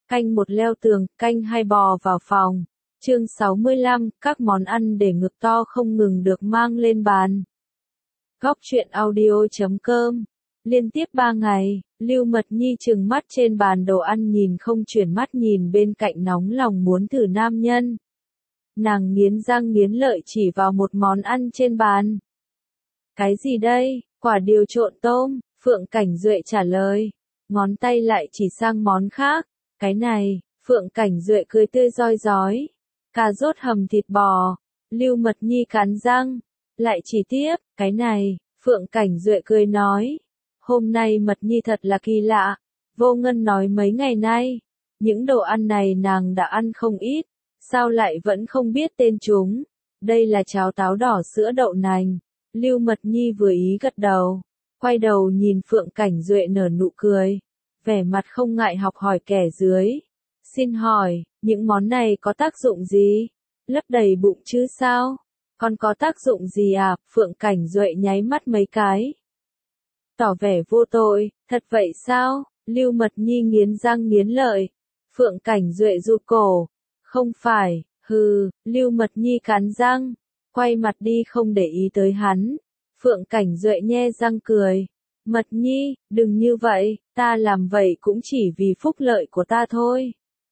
Canh một leo tường, canh hai bò vào phòng. Chương 65, các món ăn để ngực to không ngừng được mang lên bàn. Góc truyện audio.com. Liên tiếp 3 ngày, Lưu Mật Nhi trừng mắt trên bàn đồ ăn nhìn không chuyển mắt nhìn bên cạnh nóng lòng muốn thử nam nhân. Nàng nghiến răng nghiến lợi chỉ vào một món ăn trên bàn. Cái gì đây? Quả điều trộn tôm, Phượng Cảnh Duệ trả lời. Ngón tay lại chỉ sang món khác. Cái này, Phượng Cảnh Duệ cười tươi rói rói. Cà rốt hầm thịt bò. Lưu Mật Nhi cắn răng. Lại chỉ tiếp, cái này, Phượng Cảnh Duệ cười nói. Hôm nay Mật Nhi thật là kỳ lạ. Vô Ngân nói mấy ngày nay, những đồ ăn này nàng đã ăn không ít. Sao lại vẫn không biết tên chúng? Đây là cháo táo đỏ sữa đậu nành. Lưu Mật Nhi vừa ý gật đầu. Quay đầu nhìn Phượng Cảnh Duệ nở nụ cười. Vẻ mặt không ngại học hỏi kẻ dưới. Xin hỏi, những món này có tác dụng gì? Lấp đầy bụng chứ sao? Còn có tác dụng gì à? Phượng Cảnh Duệ nháy mắt mấy cái. Tỏ vẻ vô tội, thật vậy sao? Lưu Mật Nhi nghiến răng nghiến lợi. Phượng Cảnh Duệ rụt cổ. Không phải, hừ, Lưu Mật Nhi cắn răng. Quay mặt đi không để ý tới hắn. Phượng Cảnh Duệ nhe răng cười. Mật Nhi, đừng như vậy, ta làm vậy cũng chỉ vì phúc lợi của ta thôi.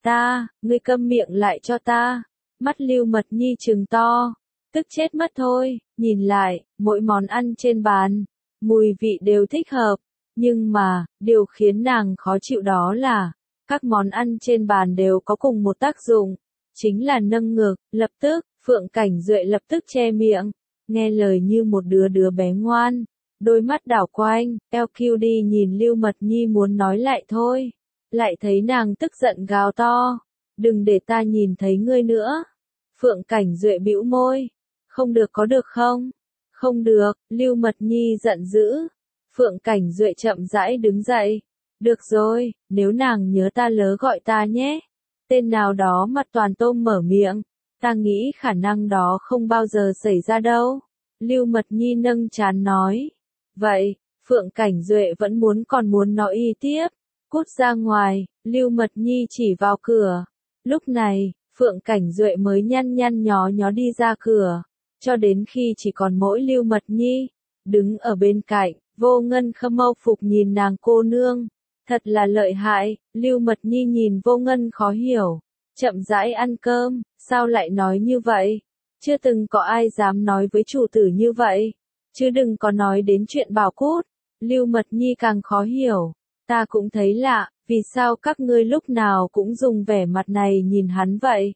Ngươi câm miệng lại cho ta. Mắt Lưu Mật Nhi trừng to. Tức chết mất thôi, nhìn lại, mỗi món ăn trên bàn, mùi vị đều thích hợp. Nhưng mà, điều khiến nàng khó chịu đó là, các món ăn trên bàn đều có cùng một tác dụng. Chính là nâng ngực, lập tức, Phượng Cảnh Duệ lập tức che miệng. Nghe lời như một đứa bé ngoan. Đôi mắt đảo quanh, LQ đi nhìn Lưu Mật Nhi muốn nói lại thôi. Lại thấy nàng tức giận gào to. Đừng để ta nhìn thấy ngươi nữa. Phượng Cảnh Duệ bĩu môi. Không được có được không? Không được, Lưu Mật Nhi giận dữ. Phượng Cảnh Duệ chậm rãi đứng dậy. Được rồi, nếu nàng nhớ ta lớ gọi ta nhé. Tên nào đó mặt toàn tôm mở miệng. Ta nghĩ khả năng đó không bao giờ xảy ra đâu. Lưu Mật Nhi nâng trán nói. Vậy, Phượng Cảnh Duệ vẫn còn muốn nói y tiếp. Cút ra ngoài, Lưu Mật Nhi chỉ vào cửa. Lúc này, Phượng Cảnh Duệ mới nhăn nhó đi ra cửa. Cho đến khi chỉ còn mỗi Lưu Mật Nhi. Đứng ở bên cạnh, Vô Ngân khâm âu phục nhìn nàng cô nương. Thật là lợi hại, Lưu Mật Nhi nhìn Vô Ngân khó hiểu. Chậm rãi ăn cơm, sao lại nói như vậy? Chưa từng có ai dám nói với chủ tử như vậy. Chứ đừng có nói đến chuyện bảo cút. Lưu Mật Nhi càng khó hiểu. Ta cũng thấy lạ, vì sao các ngươi lúc nào cũng dùng vẻ mặt này nhìn hắn vậy?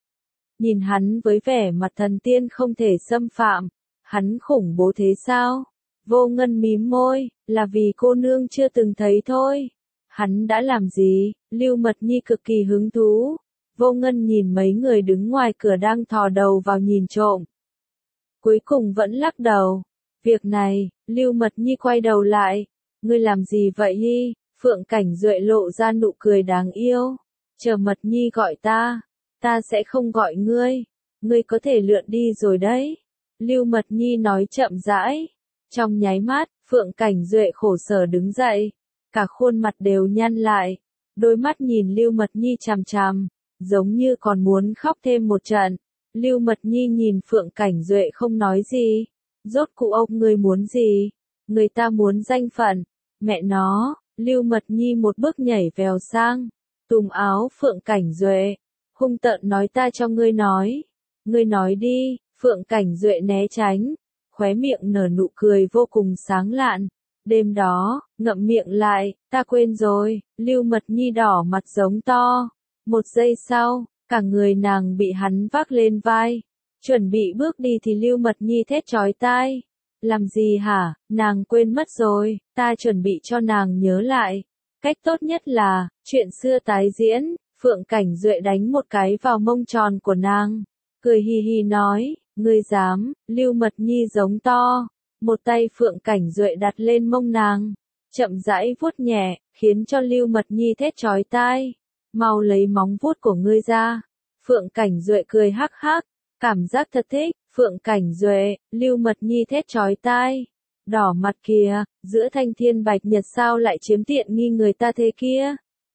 Nhìn hắn với vẻ mặt thần tiên không thể xâm phạm. Hắn khủng bố thế sao? Vô Ngân mím môi, là vì cô nương chưa từng thấy thôi. Hắn đã làm gì? Lưu Mật Nhi cực kỳ hứng thú. Vô Ngân nhìn mấy người đứng ngoài cửa đang thò đầu vào nhìn trộm. Cuối cùng vẫn lắc đầu. Việc này, Lưu Mật Nhi quay đầu lại. Ngươi làm gì vậy hi? Phượng Cảnh Duệ lộ ra nụ cười đáng yêu. Chờ Mật Nhi gọi ta. Ta sẽ không gọi ngươi. Ngươi có thể lượn đi rồi đấy. Lưu Mật Nhi nói chậm rãi. Trong nháy mắt, Phượng Cảnh Duệ khổ sở đứng dậy. Cả khuôn mặt đều nhăn lại. Đôi mắt nhìn Lưu Mật Nhi chằm chằm. Giống như còn muốn khóc thêm một trận. Lưu Mật Nhi nhìn Phượng Cảnh Duệ không nói gì. Rốt cuộc ông ngươi muốn gì? Người ta muốn danh phận. Mẹ nó, Lưu Mật Nhi một bước nhảy vèo sang. Túm áo Phượng Cảnh Duệ. Hung tợn nói ta cho ngươi nói. Ngươi nói đi, Phượng Cảnh Duệ né tránh. Khóe miệng nở nụ cười vô cùng sáng lạn. Đêm đó, ngậm miệng lại, ta quên rồi. Lưu Mật Nhi đỏ mặt giống to. Một giây sau, cả người nàng bị hắn vác lên vai. Chuẩn bị bước đi thì Lưu Mật Nhi thét chói tai. Làm gì hả, nàng quên mất rồi, ta chuẩn bị cho nàng nhớ lại. Cách tốt nhất là, chuyện xưa tái diễn, Phượng Cảnh Duệ đánh một cái vào mông tròn của nàng. Cười hì hì nói, ngươi dám, Lưu Mật Nhi giống to. Một tay Phượng Cảnh Duệ đặt lên mông nàng. Chậm rãi vuốt nhẹ, khiến cho Lưu Mật Nhi thét chói tai. Mau lấy móng vuốt của ngươi ra. Phượng Cảnh Duệ cười hắc hắc. Cảm giác thật thích, Phượng Cảnh Duệ, Lưu Mật Nhi thét chói tai. Đỏ mặt kìa, giữa thanh thiên bạch nhật sao lại chiếm tiện nghi người ta thế kia?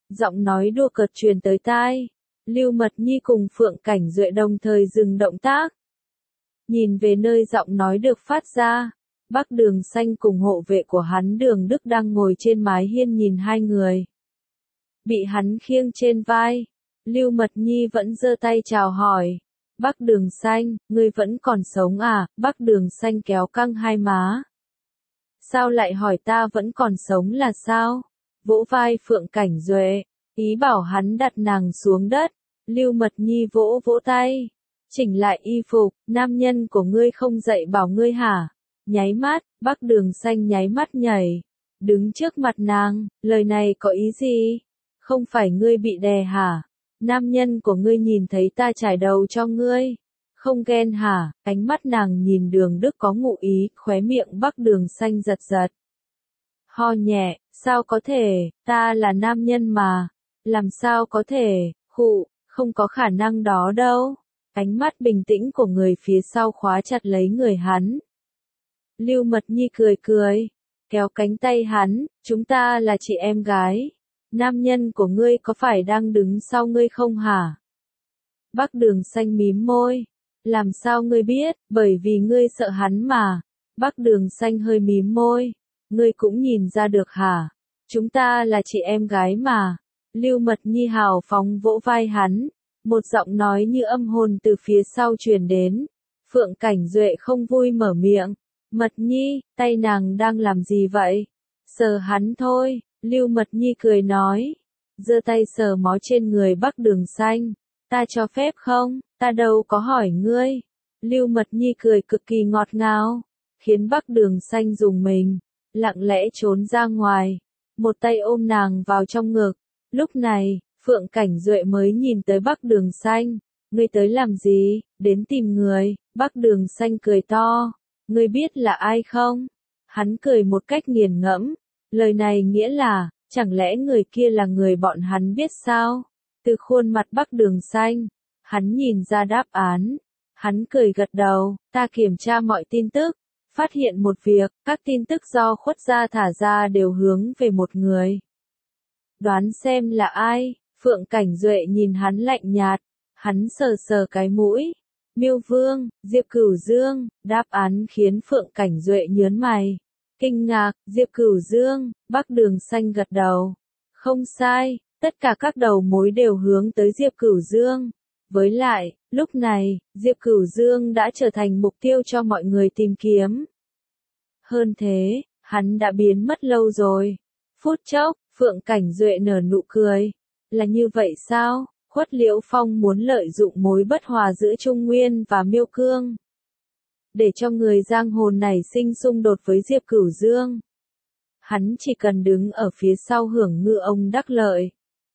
Giọng nói đùa cợt truyền tới tai. Lưu Mật Nhi cùng Phượng Cảnh Duệ đồng thời dừng động tác. Nhìn về nơi giọng nói được phát ra. Bắc Đường Xanh cùng hộ vệ của hắn Đường Đức đang ngồi trên mái hiên nhìn hai người. Bị hắn khiêng trên vai. Lưu Mật Nhi vẫn giơ tay chào hỏi. Bắc Đường Xanh, ngươi vẫn còn sống à? Bắc Đường Xanh kéo căng hai má. Sao lại hỏi ta vẫn còn sống là sao? Vỗ vai Phượng Cảnh Duệ, ý bảo hắn đặt nàng xuống đất. Lưu Mật Nhi vỗ vỗ tay. Chỉnh lại y phục, nam nhân của ngươi không dạy bảo ngươi hả? Nháy mắt, Bắc Đường Xanh nháy mắt nhảy. Đứng trước mặt nàng, lời này có ý gì? Không phải ngươi bị đè hả? Nam nhân của ngươi nhìn thấy ta trải đầu cho ngươi. Không ghen hả? Ánh mắt nàng nhìn Đường Đức có ngụ ý, khóe miệng Bắc Đường Xanh giật giật. Ho nhẹ, sao có thể, ta là nam nhân mà. Làm sao có thể, khụ, không có khả năng đó đâu. Ánh mắt bình tĩnh của người phía sau khóa chặt lấy người hắn. Lưu Mật Nhi cười cười, kéo cánh tay hắn, chúng ta là chị em gái. Nam nhân của ngươi có phải đang đứng sau ngươi không hả? Bắc Đường Xanh mím môi. Làm sao ngươi biết, bởi vì ngươi sợ hắn mà. Bắc Đường Xanh hơi mím môi. Ngươi cũng nhìn ra được hả? Chúng ta là chị em gái mà. Lưu Mật Nhi hào phóng vỗ vai hắn. Một giọng nói như âm hồn từ phía sau truyền đến. Phượng Cảnh Duệ không vui mở miệng. Mật Nhi, tay nàng đang làm gì vậy? Sờ hắn thôi. Lưu Mật Nhi cười nói. Giơ tay sờ mó trên người Bắc Đường Xanh. Ta cho phép không? Ta đâu có hỏi ngươi. Lưu Mật Nhi cười cực kỳ ngọt ngào. Khiến Bắc Đường Xanh rùng mình. Lặng lẽ trốn ra ngoài. Một tay ôm nàng vào trong ngực. Lúc này, Phượng Cảnh Duệ mới nhìn tới Bắc Đường Xanh. Ngươi tới làm gì? Đến tìm người. Bắc Đường Xanh cười to. Ngươi biết là ai không? Hắn cười một cách nghiền ngẫm. Lời này nghĩa là, chẳng lẽ người kia là người bọn hắn biết sao? Từ khuôn mặt Bắc Đường Xanh, hắn nhìn ra đáp án. Hắn cười gật đầu, ta kiểm tra mọi tin tức, phát hiện một việc, các tin tức do khuất gia thả ra đều hướng về một người. Đoán xem là ai? Phượng Cảnh Duệ nhìn hắn lạnh nhạt, hắn sờ sờ cái mũi. Miêu Vương, Diệp Cửu Dương, đáp án khiến Phượng Cảnh Duệ nhớn mày. Kinh ngạc, Diệp Cửu Dương, Bắc Đường Xanh gật đầu. Không sai, tất cả các đầu mối đều hướng tới Diệp Cửu Dương. Với lại, lúc này, Diệp Cửu Dương đã trở thành mục tiêu cho mọi người tìm kiếm. Hơn thế, hắn đã biến mất lâu rồi. Phút chốc, Phượng Cảnh Duệ nở nụ cười. Là như vậy sao? Khuất Liễu Phong muốn lợi dụng mối bất hòa giữa Trung Nguyên và Miêu Cương. Để cho người giang hồ này sinh xung đột với Diệp Cửu Dương. Hắn chỉ cần đứng ở phía sau hưởng ngư ông đắc lợi.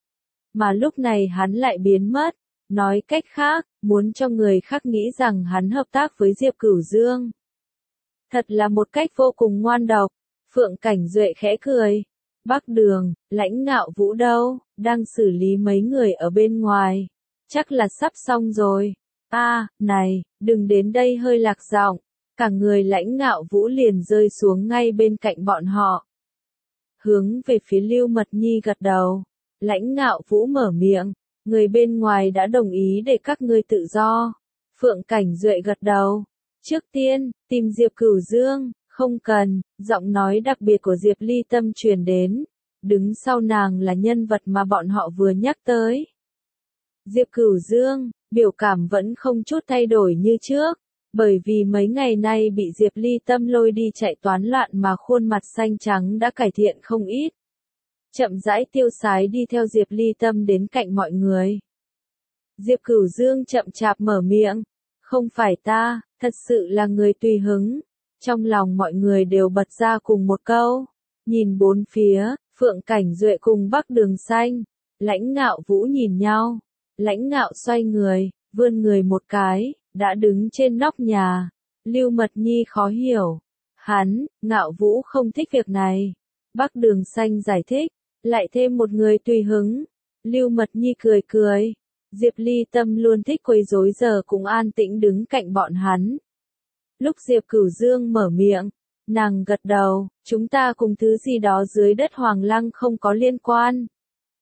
Mà lúc này hắn lại biến mất. Nói cách khác, muốn cho người khác nghĩ rằng hắn hợp tác với Diệp Cửu Dương. Thật là một cách vô cùng ngoan độc. Phượng Cảnh Duệ khẽ cười. Bắc Đường, Lãnh Ngạo Vũ đâu, đang xử lý mấy người ở bên ngoài. Chắc là sắp xong rồi. Này, đừng đến đây hơi lạc giọng. Cả người Lãnh Ngạo Vũ liền rơi xuống ngay bên cạnh bọn họ. Hướng về phía Lưu Mật Nhi gật đầu. Lãnh Ngạo Vũ mở miệng. Người bên ngoài đã đồng ý để các ngươi tự do. Phượng Cảnh Duệ gật đầu. Trước tiên, tìm Diệp Cửu Dương, không cần, giọng nói đặc biệt của Diệp Ly Tâm truyền đến. Đứng sau nàng là nhân vật mà bọn họ vừa nhắc tới. Diệp Cửu Dương, biểu cảm vẫn không chút thay đổi như trước, bởi vì mấy ngày nay bị Diệp Ly Tâm lôi đi chạy toán loạn mà khuôn mặt xanh trắng đã cải thiện không ít. Chậm rãi tiêu sái đi theo Diệp Ly Tâm đến cạnh mọi người. Diệp Cửu Dương chậm chạp mở miệng. Không phải ta, thật sự là người tùy hứng. Trong lòng mọi người đều bật ra cùng một câu. Nhìn bốn phía, Phượng Cảnh Duệ cùng Bắc Đường Xanh. Lãnh Ngạo Vũ nhìn nhau. Lãnh Ngạo xoay người, vươn người một cái, đã đứng trên nóc nhà. Lưu Mật Nhi khó hiểu. Ngạo Vũ không thích việc này. Bắc Đường Xanh giải thích. Lại thêm một người tùy hứng. Lưu Mật Nhi cười cười. Diệp Ly Tâm luôn thích quấy rối giờ cũng an tĩnh đứng cạnh bọn hắn. Lúc Diệp Cửu Dương mở miệng, nàng gật đầu, chúng ta cùng thứ gì đó dưới đất Hoàng Lăng không có liên quan.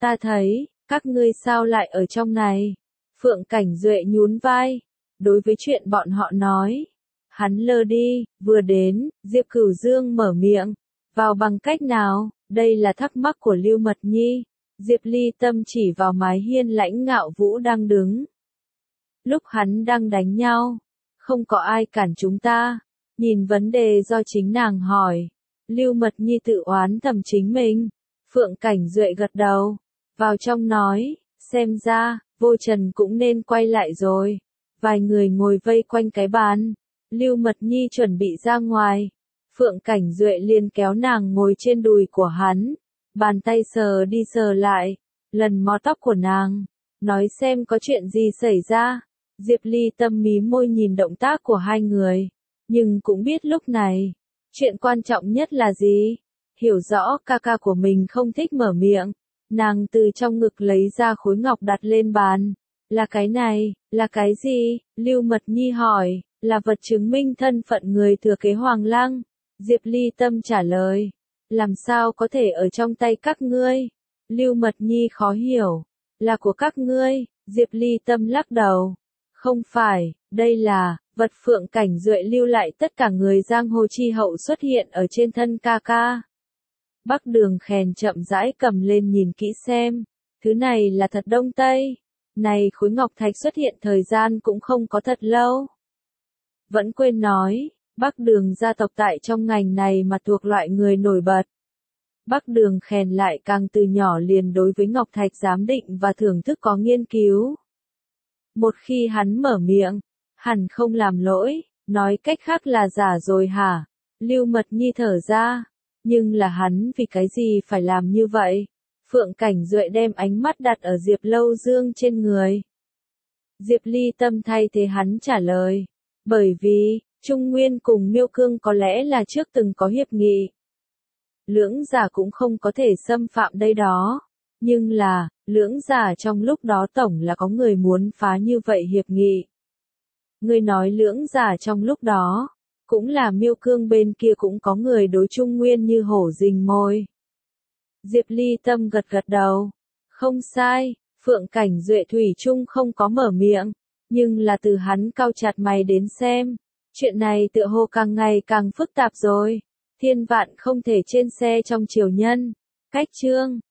Ta thấy, các ngươi sao lại ở trong này? Phượng Cảnh Duệ nhún vai. Đối với chuyện bọn họ nói, hắn lơ đi, vừa đến, Diệp Cửu Dương mở miệng. Vào bằng cách nào? Đây là thắc mắc của Lưu Mật Nhi. Diệp Ly Tâm chỉ vào mái hiên lãnh ngạo Vũ đang đứng. Lúc hắn đang đánh nhau, không có ai cản chúng ta. Nhìn vấn đề do chính nàng hỏi. Lưu Mật Nhi tự oán thầm chính mình. Phượng Cảnh Duệ gật đầu. Vào trong nói, xem ra, Vô Trần cũng nên quay lại rồi. Vài người ngồi vây quanh cái bàn. Lưu Mật Nhi chuẩn bị ra ngoài. Phượng Cảnh Duệ liền kéo nàng ngồi trên đùi của hắn. Bàn tay sờ đi sờ lại. Lần mó tóc của nàng. Nói xem có chuyện gì xảy ra. Diệp Ly Tâm mí môi nhìn động tác của hai người. Nhưng cũng biết lúc này, chuyện quan trọng nhất là gì? Hiểu rõ ca ca của mình không thích mở miệng. Nàng từ trong ngực lấy ra khối ngọc đặt lên bàn. Là cái này, là cái gì? Lưu Mật Nhi hỏi, là vật chứng minh thân phận người thừa kế Hoàng Lăng. Diệp Ly Tâm trả lời, làm sao có thể ở trong tay các ngươi? Lưu Mật Nhi khó hiểu, là của các ngươi. Diệp Ly Tâm lắc đầu, không phải, đây là vật Phượng Cảnh Duệ lưu lại, tất cả người giang hồ chi hậu xuất hiện ở trên thân ca ca. Bắc Đường Khèn chậm rãi cầm lên nhìn kỹ xem, thứ này là thật Đông Tây. Này khối ngọc thạch xuất hiện thời gian cũng không có thật lâu. Vẫn quên nói, Bắc Đường gia tộc tại trong ngành này mà thuộc loại người nổi bật. Bắc Đường Khèn lại càng từ nhỏ liền đối với ngọc thạch giám định và thưởng thức có nghiên cứu. Một khi hắn mở miệng, hẳn không làm lỗi, nói cách khác là giả rồi hả? Lưu Mật Nhi thở ra, nhưng là hắn vì cái gì phải làm như vậy? Phượng Cảnh Duệ đem ánh mắt đặt ở Diệp Lâu Dương trên người. Diệp Ly Tâm thay thế hắn trả lời, bởi vì, Trung Nguyên cùng Miêu Cương có lẽ là trước từng có hiệp nghị. Lưỡng giả cũng không có thể xâm phạm đây đó. Nhưng là, lưỡng giả trong lúc đó tổng là có người muốn phá như vậy hiệp nghị. Người nói lưỡng giả trong lúc đó, cũng là Miêu Cương bên kia cũng có người đối Trung Nguyên như hổ rình mồi. Diệp Ly Tâm gật gật đầu. Không sai, Phượng Cảnh Duệ thủy chung không có mở miệng. Nhưng là từ hắn cau chặt mày đến xem. Chuyện này tựa hồ càng ngày càng phức tạp rồi. Thiên vạn không thể trên xe trong triều nhân. Cách chương